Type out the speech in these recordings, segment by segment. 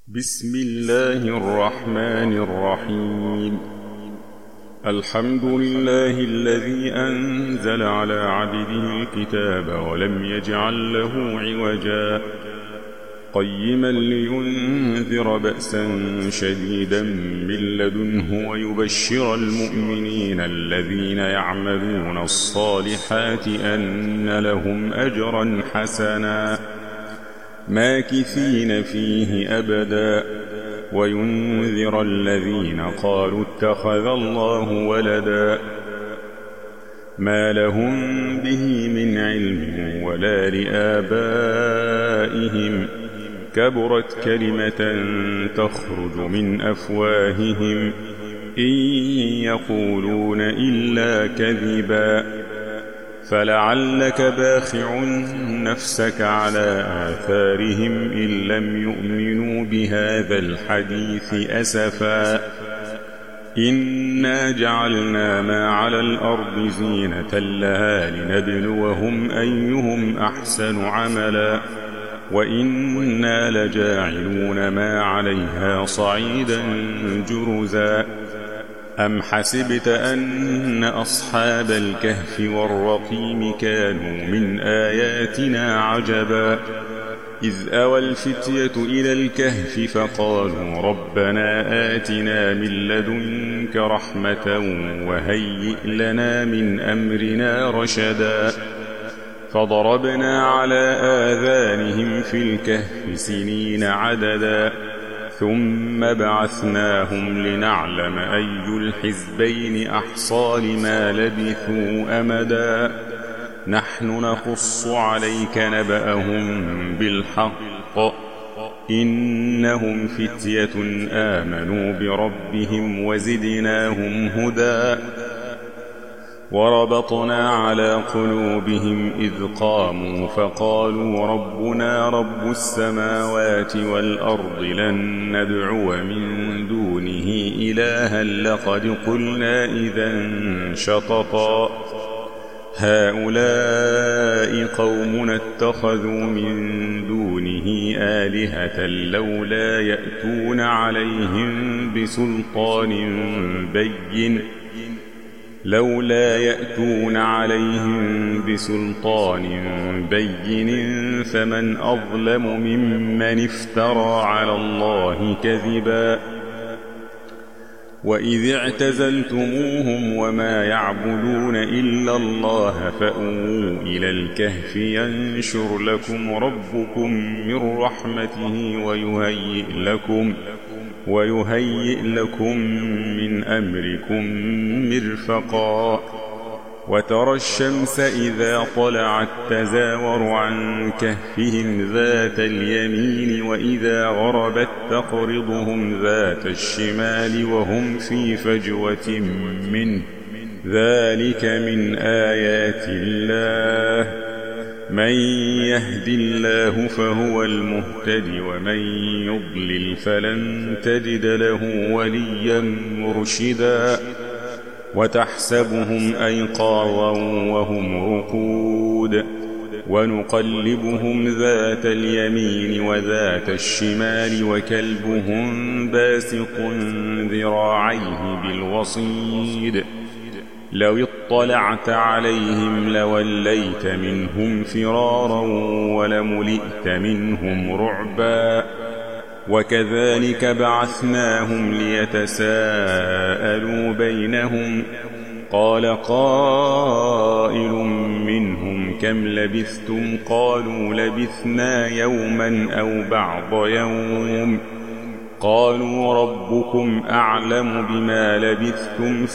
بسم الله الرحمن الرحيم. الحمد لله الذي أنزل على عبده الكتاب ولم يجعل له عوجا قيما لينذر بأسا شديدا من لدنه ويبشر المؤمنين الذين يعملون الصالحات أن لهم أجرا حسنا ماكثين فيه أبدا وينذر الذين قالوا اتخذ الله ولدا ما لهم به من علم ولا لآبائهم كبرت كلمة تخرج من أفواههم إن يقولون إلا كذبا فلعلك باخع نفسك على آثارهم إن لم يؤمنوا بهذا الحديث أسفا إنا جعلنا ما على الأرض زينة لها لنبلوهم أيهم أحسن عملا وإنا لجاعلون ما عليها صعيدا جرزا أم حسبت أن أصحاب الكهف والرقيم كانوا من آياتنا عجبا إذ أوى الفتية إلى الكهف فقالوا ربنا آتنا من لدنك رحمة وهيئ لنا من أمرنا رشدا فضربنا على آذانهم في الكهف سنين عددا ثم بعثناهم لنعلم أي الحزبين أحصى لما لبثوا أمدا نحن نقص عليك نبأهم بالحق إنهم فتية آمنوا بربهم وزدناهم هدى وربطنا على قلوبهم إذ قاموا فقالوا ربنا رب السماوات والأرض لن ندعو من دونه إلها لقد قلنا إذا شططا هؤلاء قومنا اتخذوا من دونه آلهة لولا يأتون عليهم بسلطان بين فمن أظلم ممن افترى على الله كذبا وإذ اعتزلتموهم وما يعبدون إلا الله فأووا إلى الكهف ينشر لكم ربكم من رحمته ويهيئ لكم من أمركم مرفقا وترى الشمس إذا طلعت تزاور عن كهفهم ذات اليمين وإذا غربت تقرضهم ذات الشمال وهم في فجوة منه ذلك من آيات الله من يهد الله فهو المهتد ومن يضلل فلن تجد له وليا مرشدا وتحسبهم أيقاظا وهم رقود ونقلبهم ذات اليمين وذات الشمال وكلبهم باسط ذراعيه بالوصيد لو اطلعت عليهم لوليت منهم فرارا ولملئت منهم رعبا وكذلك بعثناهم ليتساءلوا بينهم قال قائل منهم كم لبثتم قالوا لبثنا يوما أو بعض يوم قالوا ربكم أعلم بما لبثتم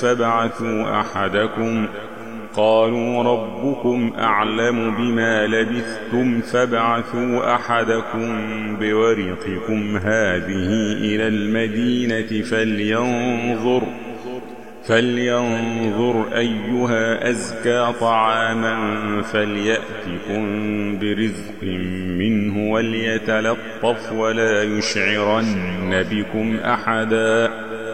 فابعثوا أحدكم بورقكم هذه إلى المدينة فلينظر أيها أزكى طعاما فليأتكم برزق منه وليتلطف ولا يشعرن بكم أحدا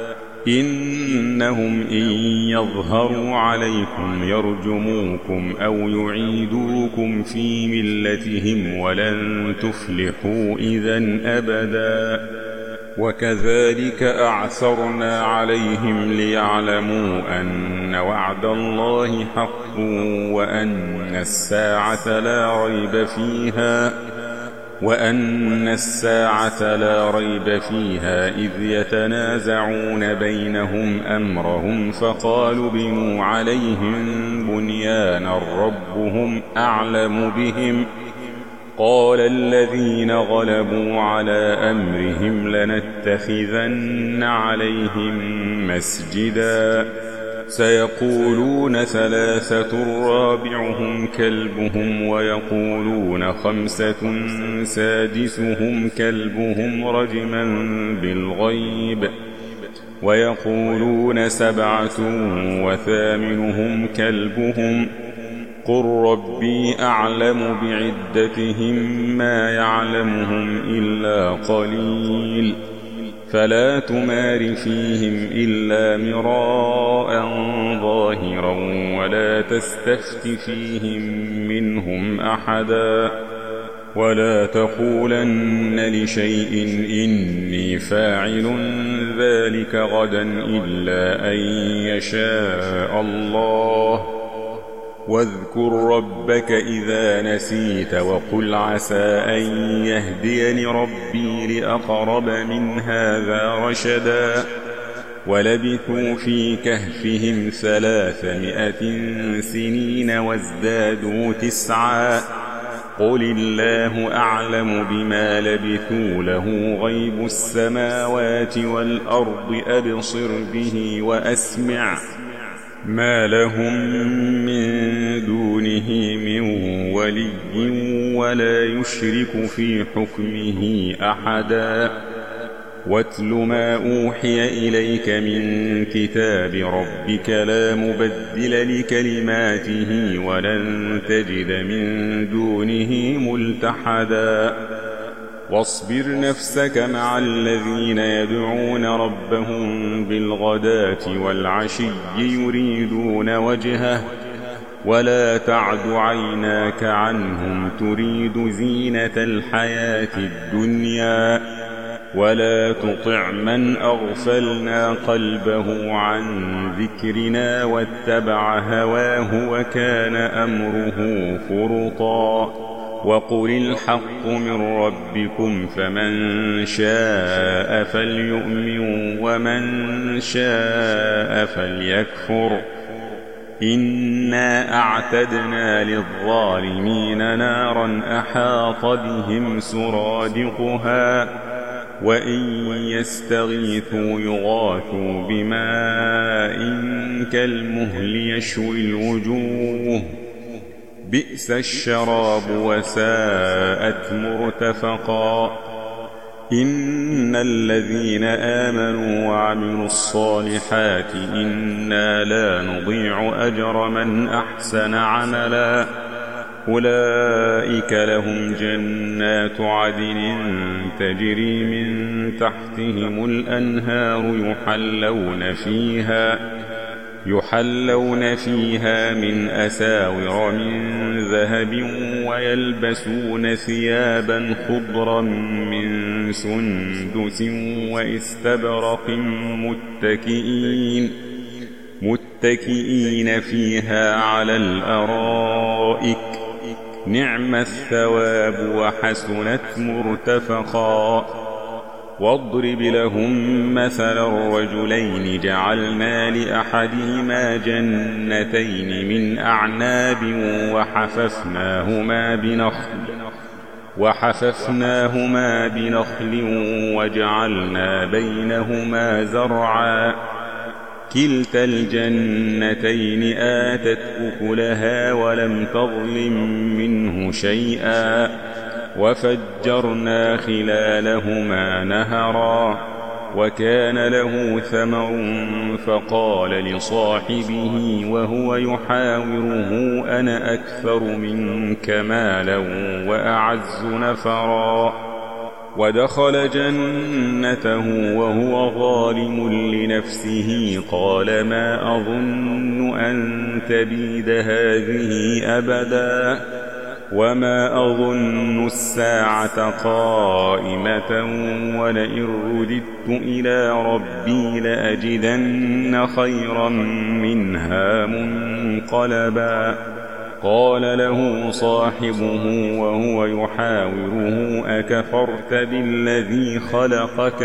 إنهم إن يظهروا عليكم يرجموكم أو يعيدوكم في ملتهم ولن تفلحوا إذن أبدا وكذلك أعثرنا عليهم ليعلموا أن وعد الله حق وأن الساعة لا ريب فيها إذ يتنازعون بينهم أمرهم فقالوا بنوا عليهم بنيانا ربهم أعلم بهم قال الذين غلبوا على أمرهم لنتخذن عليهم مسجدا سيقولون 3 رابعهم كلبهم ويقولون 5 سادسهم كلبهم رجما بالغيب ويقولون 7 وثامنهم كلبهم قل ربي أعلم بعدتهم ما يعلمهم إلا قليل فلا تمار فيهم إلا مراء ظاهرا ولا تستفت فيهم منهم أحدا ولا تقولن لشيء إني فاعل ذلك غدا إلا أن يشاء الله واذكر ربك إذا نسيت وقل عسى أن يهديني ربي لأقرب من هذا رشدا ولبثوا في كهفهم 300 سنين وازدادوا 9 قل الله أعلم بما لبثوا له غيب السماوات والأرض أبصر به وأسمع ما لهم من دونه من ولي ولا يشرك في حكمه أحدا واتل ما أوحي إليك من كتاب ربك لا مبدل لكلماته ولن تجد من دونه ملتحدا واصبر نفسك مع الذين يدعون ربهم بالغداة والعشي يريدون وجهه ولا تعد عيناك عنهم تريد زينة الحياة الدنيا ولا تطع من أغفلنا قلبه عن ذكرنا واتبع هواه وكان أمره فرطا وقل الحق من ربكم فمن شاء فليؤمن ومن شاء فليكفر إنا أعتدنا للظالمين نارا أحاط بهم سرادقها وإن يستغيثوا يغاثوا بماء كالمهل يشوي الوجوه بئس الشراب وساءت مرتفقا إن الذين آمنوا وعملوا الصالحات إنا لا نضيع أجر من أحسن عملا أولئك لهم جنات عدن تجري من تحتهم الأنهار يحلون فيها من أساور من ذهب ويلبسون ثيابا خضرا من سندس واستبرق متكئين فيها على الأرائك نعم الثواب وحسنت مرتفقا واضرب لهم مثل الرجلين جعلنا لأحدهما جنتين من أعناب وحففناهما بنخل وجعلنا بينهما زرعا كلتا الجنتين آتت أكلها ولم تظلم منه شيئا وفجرنا خلالهما نهرا وكان له ثمر فقال لصاحبه وهو يحاوره أنا أكثر منك مالا وأعز نفرا ودخل جنته وهو ظالم لنفسه قال ما أظن أن تبيد هذه أبدا وما أظن الساعة قائمة ولئن رددت إلى ربي لأجدن خيرا منها منقلبا. قال له صاحبه وهو يحاوره أكفرت بالذي خلقك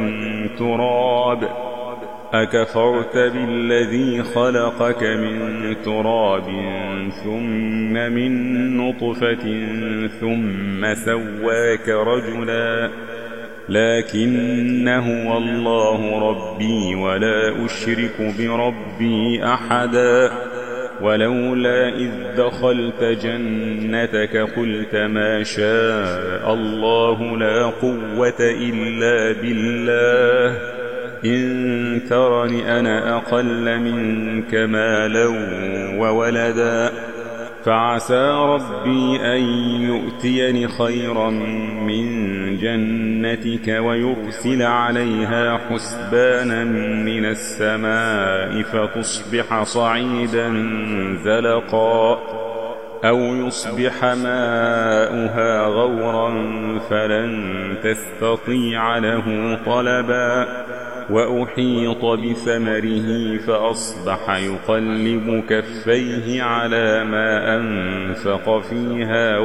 من تراب ثم من نطفة ثم سواك رجلا لكن هو الله ربي ولا أشرك بربي أحدا. ولولا إذ دخلت جنتك قلت ما شاء الله لا قوة إلا بالله إن ترني أنا أقل منك مالا وولدا فعسى ربي أن يؤتيني خيرا من جنتك ويرسل عليها حسبانا من السماء فتصبح صعيدا زلقا أو يصبح ماؤها غورا فلن تستطيع له طلبا. وأحيط بثمره فأصبح يقلب كفيه على ما أنفق فيها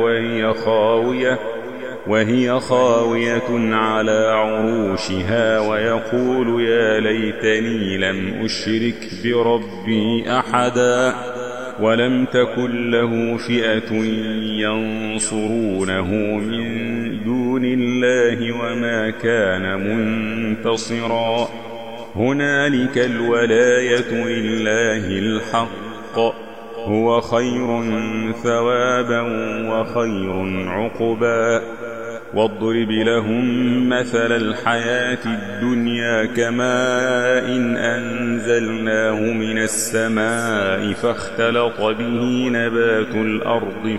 وهي خاوية على عروشها ويقول يا ليتني لم أشرك بربي أحدا. ولم تكن له فئة ينصرونه من دون الله وما كان منتصرا. هنالك الولاية لله الحق هو خير ثوابا وخير عقبا. واضرب لهم مثل الحياة الدنيا كماء أنزلناه من السماء فاختلط به نبات الأرض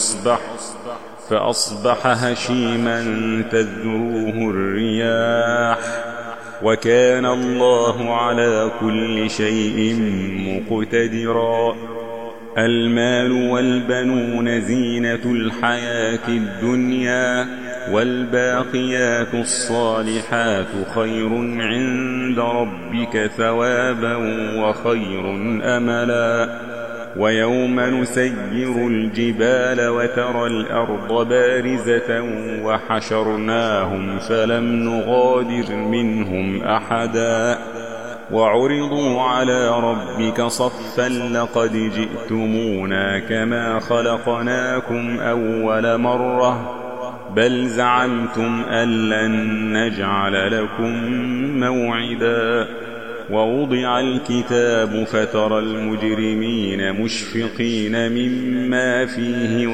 فأصبح هشيما تذروه الرياح وكان الله على كل شيء مقتدرا. المال والبنون زينة الحياة الدنيا والباقيات الصالحات خير عند ربك ثوابا وخير أملا. ويوم نسير الجبال وترى الأرض بارزة وحشرناهم فلم نغادر منهم أحدا. وعرضوا على ربك صفا لقد جئتمونا كما خلقناكم أول مرة بل زعمتم أن لن نجعل لكم موعدا. ووضع الكتاب فترى المجرمين مشفقين مما فيه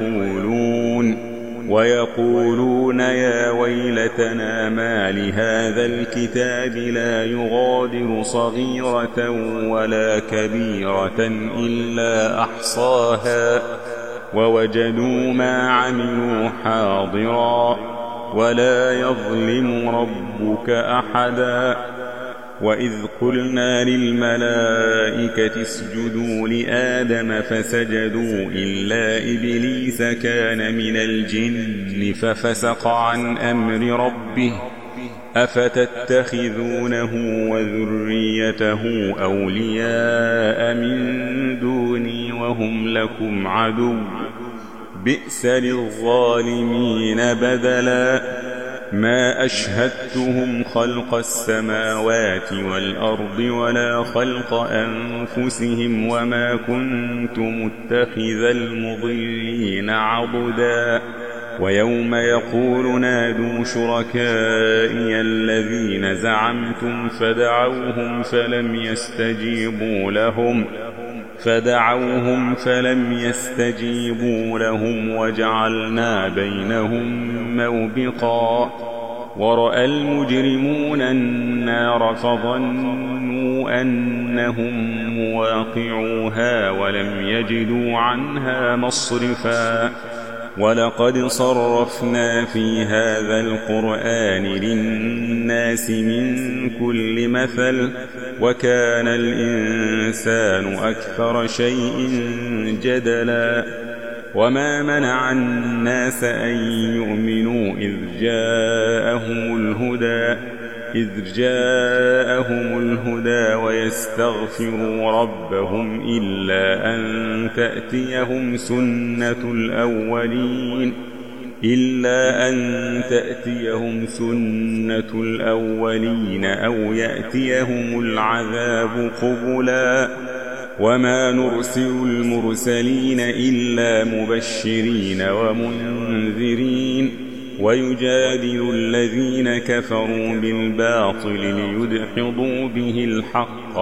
ويقولون يا ويلتنا ما لهذا الكتاب لا يغادر صغيرة ولا كبيرة إلا أحصاها ووجدوا ما عملوا حاضرا ولا يظلم ربك أحدا. وإذ قلنا للملائكة اسجدوا لآدم فسجدوا إلا إبليس كان من الجن ففسق عن أمر ربه أفتتخذونه وذريته أولياء من دوني وهم لكم عدو بئس للظالمين بدلا. ما أشهدتهم خلق السماوات والأرض ولا خلق أنفسهم وما كنت متخذ المضلين عضدا. ويوم يقول نادوا شركائي الذين زعمتم فدعوهم فلم يستجيبوا لهم وجعلنا بينهم موبقا. ورأى المجرمون النار فظنوا أنهم مواقعوها ولم يجدوا عنها مصرفا. ولقد صرفنا في هذا القرآن للناس من كل مثل وكان الإنسان أكثر شيء جدلا. وما منع الناس أن يؤمنوا إذ جاءهم الهدى ويستغفروا ربهم إلا أن تأتيهم سنة الأولين أو يأتيهم العذاب قبلا وما نرسل المرسلين إلا مبشرين ومنذرين ويجادل الذين كفروا بالباطل ليدحضوا به الحق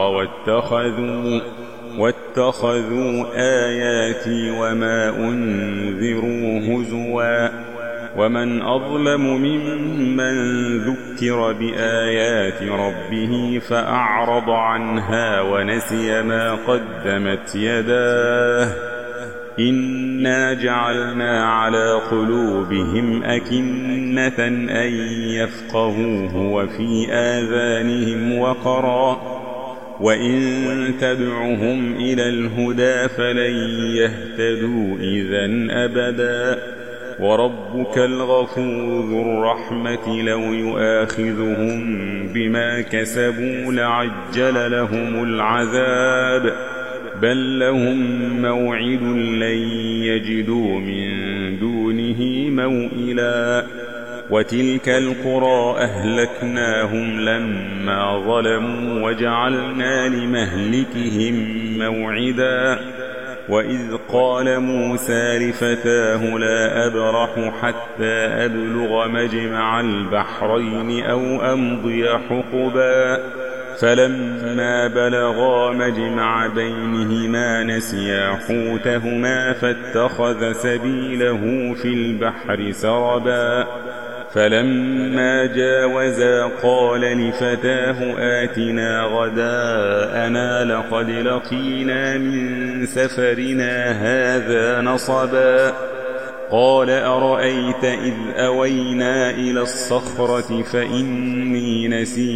واتخذوا آياتي وما أنذروا هزوا ومن أظلم ممن ذكر بآيات ربه فأعرض عنها ونسي ما قدمت يداه إنا جعلنا على قلوبهم أكنة أن يفقهوه وفي آذانهم وقرا وإن تدعهم إلى الهدى فلن يهتدوا إذن أبدا وربك الغفور ذو الرحمة لو يؤاخذهم بما كسبوا لعجل لهم العذاب بل لهم موعد لن يجدوا من دونه موئلا وتلك القرى أهلكناهم لما ظلموا وجعلنا لمهلكهم موعدا وإذ قال موسى لفتاه لا أبرح حتى أبلغ مجمع البحرين أو أمضي حقبا فلما بلغا مجمع بينهما نسيا حوتهما فاتخذ سبيله في البحر سربا فلما جاوزا قال لفتاه آتنا غداءنا لقد لقينا من سفرنا هذا نصبا قال أرأيت إذ أوينا إلى الصخرة فإني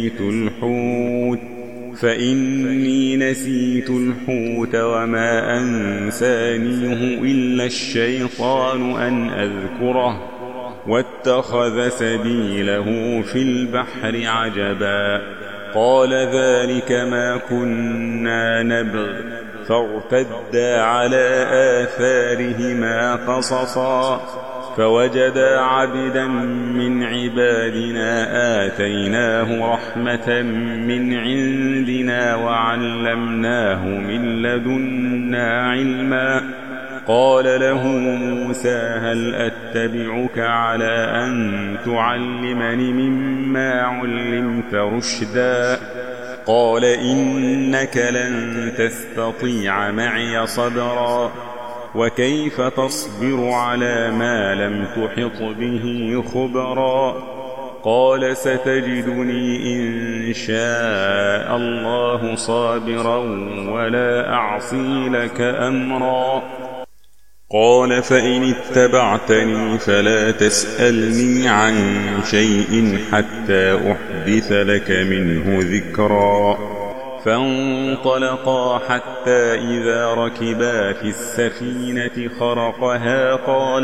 نسيت الحوت وما أنسانيه إلا الشيطان أن أذكره واتخذ سبيله في البحر عجبا قال ذلك ما كنا نبغ فارتدا على آثارهما قصصا فوجدا عبدا من عبادنا آتيناه رحمة من عندنا وعلمناه من لدنا علما قال له موسى هل أتبعك على أن تعلمني مما علمت رشدا قال إنك لن تستطيع معي صبرا وكيف تصبر على ما لم تحط به خبرا قال ستجدني إن شاء الله صابرا ولا أعصي لك أمرا قال فإن اتبعتني فلا تسألني عن شيء حتى أحدث لك منه ذكرا فانطلقا حتى إذا ركبا في السفينة خرقها قال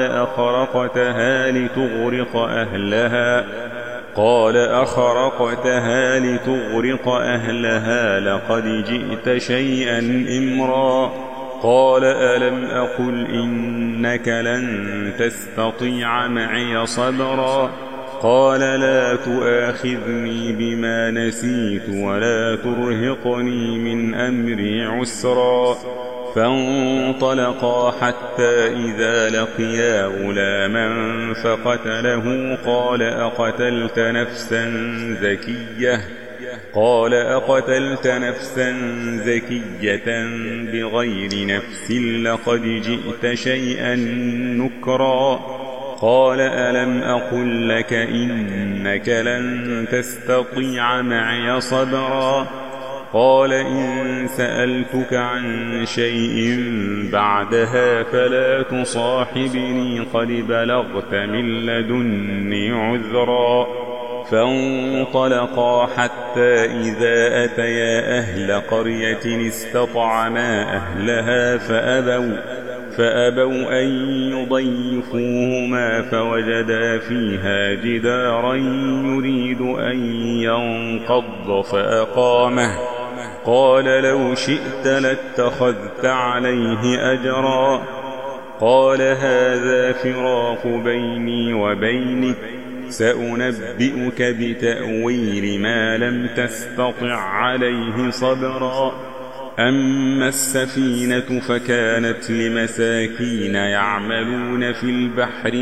أخرقتها لتغرق أهلها لقد جئت شيئا إمرا قال ألم أقل إنك لن تستطيع معي صبرا قال لا تؤاخذني بما نسيت ولا ترهقني من أمري عسرا فانطلقا حتى إذا لقيا غلاما فقتله قال أقتلت نفسا زكية بغير نفس لقد جئت شيئا نكرا قال ألم أقل لك إنك لن تستطيع معي صبرا قال إن سألتك عن شيء بعدها فلا تصاحبني قد بلغت من لدني عذرا فانطلقا حتى إذا أتيا أهل قرية استطعما أهلها فأبوا أن يضيفوهما فوجدا فيها جدارا يريد أن ينقض فأقامه قال لو شئت لاتخذت عليه أجرا قال هذا فراق بيني وبينك سأنبئك بتأويل ما لم تستطع عليه صبرا أما السفينة فكانت لمساكين يعملون في البحر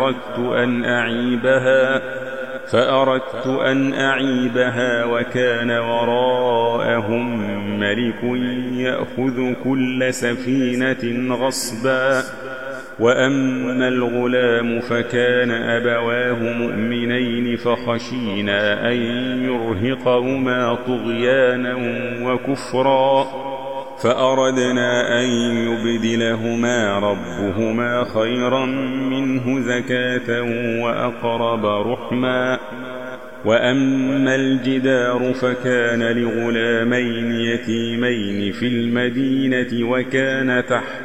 فأردت أن أعيبها وكان وراءهم ملك يأخذ كل سفينة غصبا وأما الغلام فكان أبواه مؤمنين فخشينا أن يرهقهما طغيانا وكفرا فأردنا أن يبدلهما ربهما خيرا منه زكاة وأقرب رحما وأما الجدار فكان لغلامين يتيمين في المدينة وكان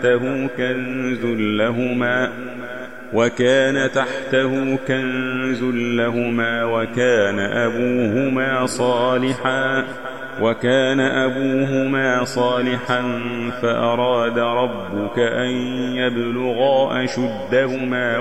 تحته كنز لهما وكان أبوهما صالحا فأراد ربك أن يبلغا أشدهما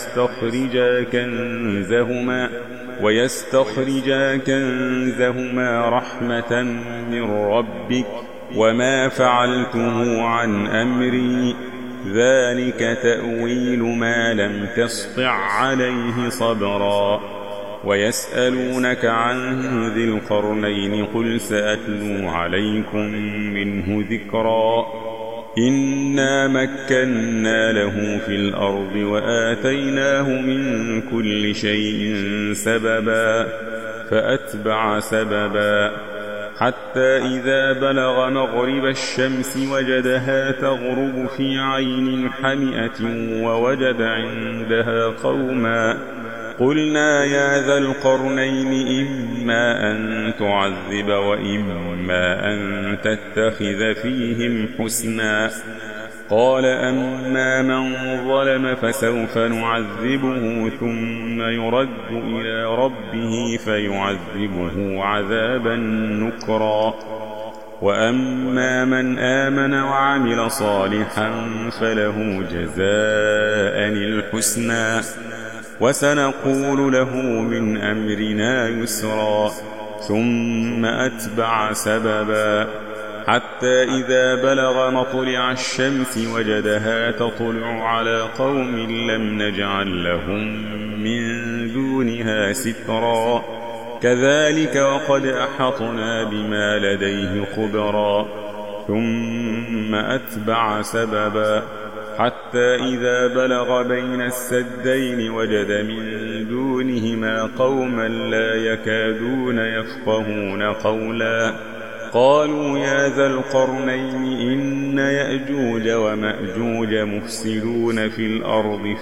ويستخرجا كنزهما رحمة من ربك وما فعلته عن أمري ذلك تأويل ما لم تسطع عليه صبرا ويسألونك عن ذي القرنين قل سأتلو عليكم منه ذكرا إنا مكنا له في الأرض وآتيناه من كل شيء سببا فأتبع سببا حتى إذا بلغ مغرب الشمس وجدها تغرب في عين حمئة ووجد عندها قوما قلنا يا ذا القرنين إما أن تعذب وإما أن تتخذ فيهم حسنا قال أما من ظلم فسوف نعذبه ثم يرد إلى ربه فيعذبه عذابا نكرا وأما من آمن وعمل صالحا فله جزاء الحسنى وسنقول له من أمرنا يسرا ثم أتبع سببا حتى إذا بلغ مطلع الشمس وجدها تطلع على قوم لم نجعل لهم من دونها سترا كذلك وقد أحطنا بما لديه خبرا ثم أتبع سببا حتى إذا بلغ بين السدين وجد من دونهما قوما لا يكادون يفقهون قولا قالوا يا ذا القرنين إن يأجوج ومأجوج مفسدون في الأرض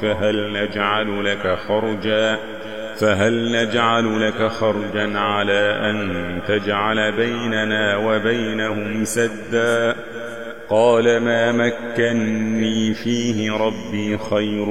فهل نجعل لك خرجا على أن تجعل بيننا وبينهم سدا قال ما مكني فيه ربي خير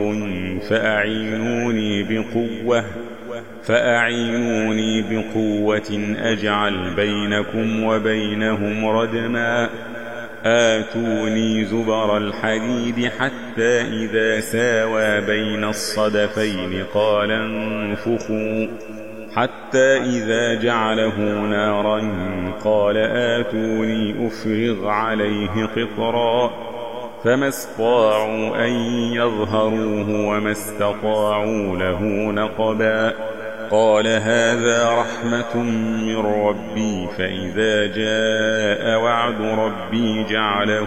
فأعينوني بقوة أجعل بينكم وبينهم ردما آتوني زبر الحديد حتى إذا ساوى بين الصدفين قال انفخوا حتى إذا جعله نارا قال آتوني أفرغ عليه قطرا فما استطاعوا أن يظهروه وما استطاعوا له نقبا قال هذا رحمة من ربي فإذا جاء وعد ربي جعله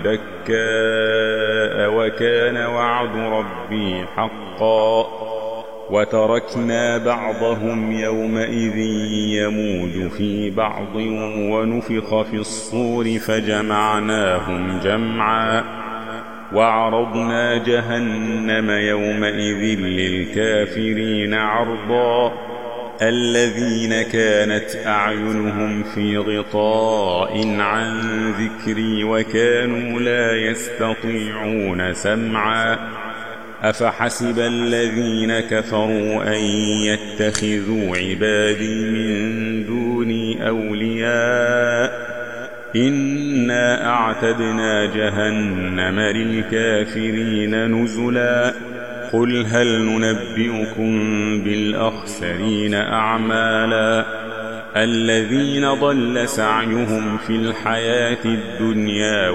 دكاء وكان وعد ربي حقا وتركنا بعضهم يومئذ يموج في بعض ونفخ في الصور فجمعناهم جمعا وعرضنا جهنم يومئذ للكافرين عرضا الذين كانت أعينهم في غطاء عن ذكري وكانوا لا يستطيعون سمعا أفحسب الذين كفروا أن يتخذوا عبادي من دوني أولياء إنا أعتدنا جهنم للكافرين نزلا قل هل ننبئكم بالأخسرين أعمالا الذين ضل سعيهم في الحياة الدنيا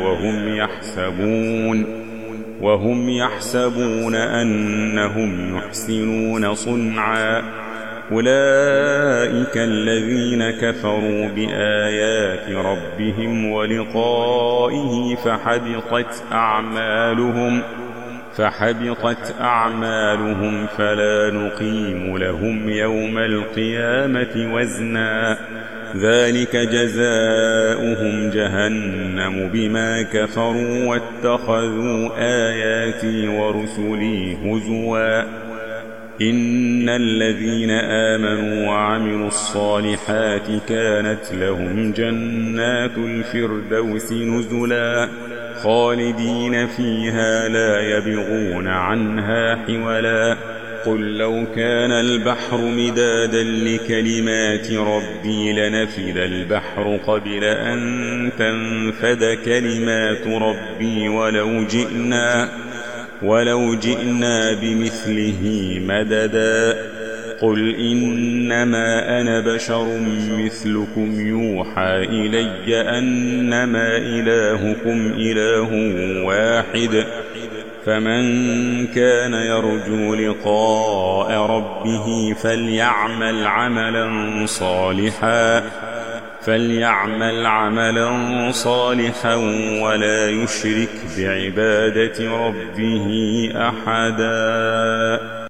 وهم يحسبون أنهم يحسنون صنعا أولئك الذين كفروا بآيات ربهم ولقائه فحبطت أعمالهم فلا نقيم لهم يوم القيامة وزنا ذلك جزاؤهم جهنم بما كفروا واتخذوا آياتي ورسلي هزوا إن الذين آمنوا وعملوا الصالحات كانت لهم جنات الفردوس نزلا خالدين فيها لا يبغون عنها حولا قل لو كان البحر مدادا لكلمات ربي لنفد البحر قبل أن تنفد كلمات ربي ولو جئنا بمثله مددا قل إنما أنا بشر مثلكم يوحى إلي أنما إلهكم إله واحد فمن كان يرجو لقاء ربه فليعمل عملا صالحا ولا يشرك بعبادة ربه أحدا.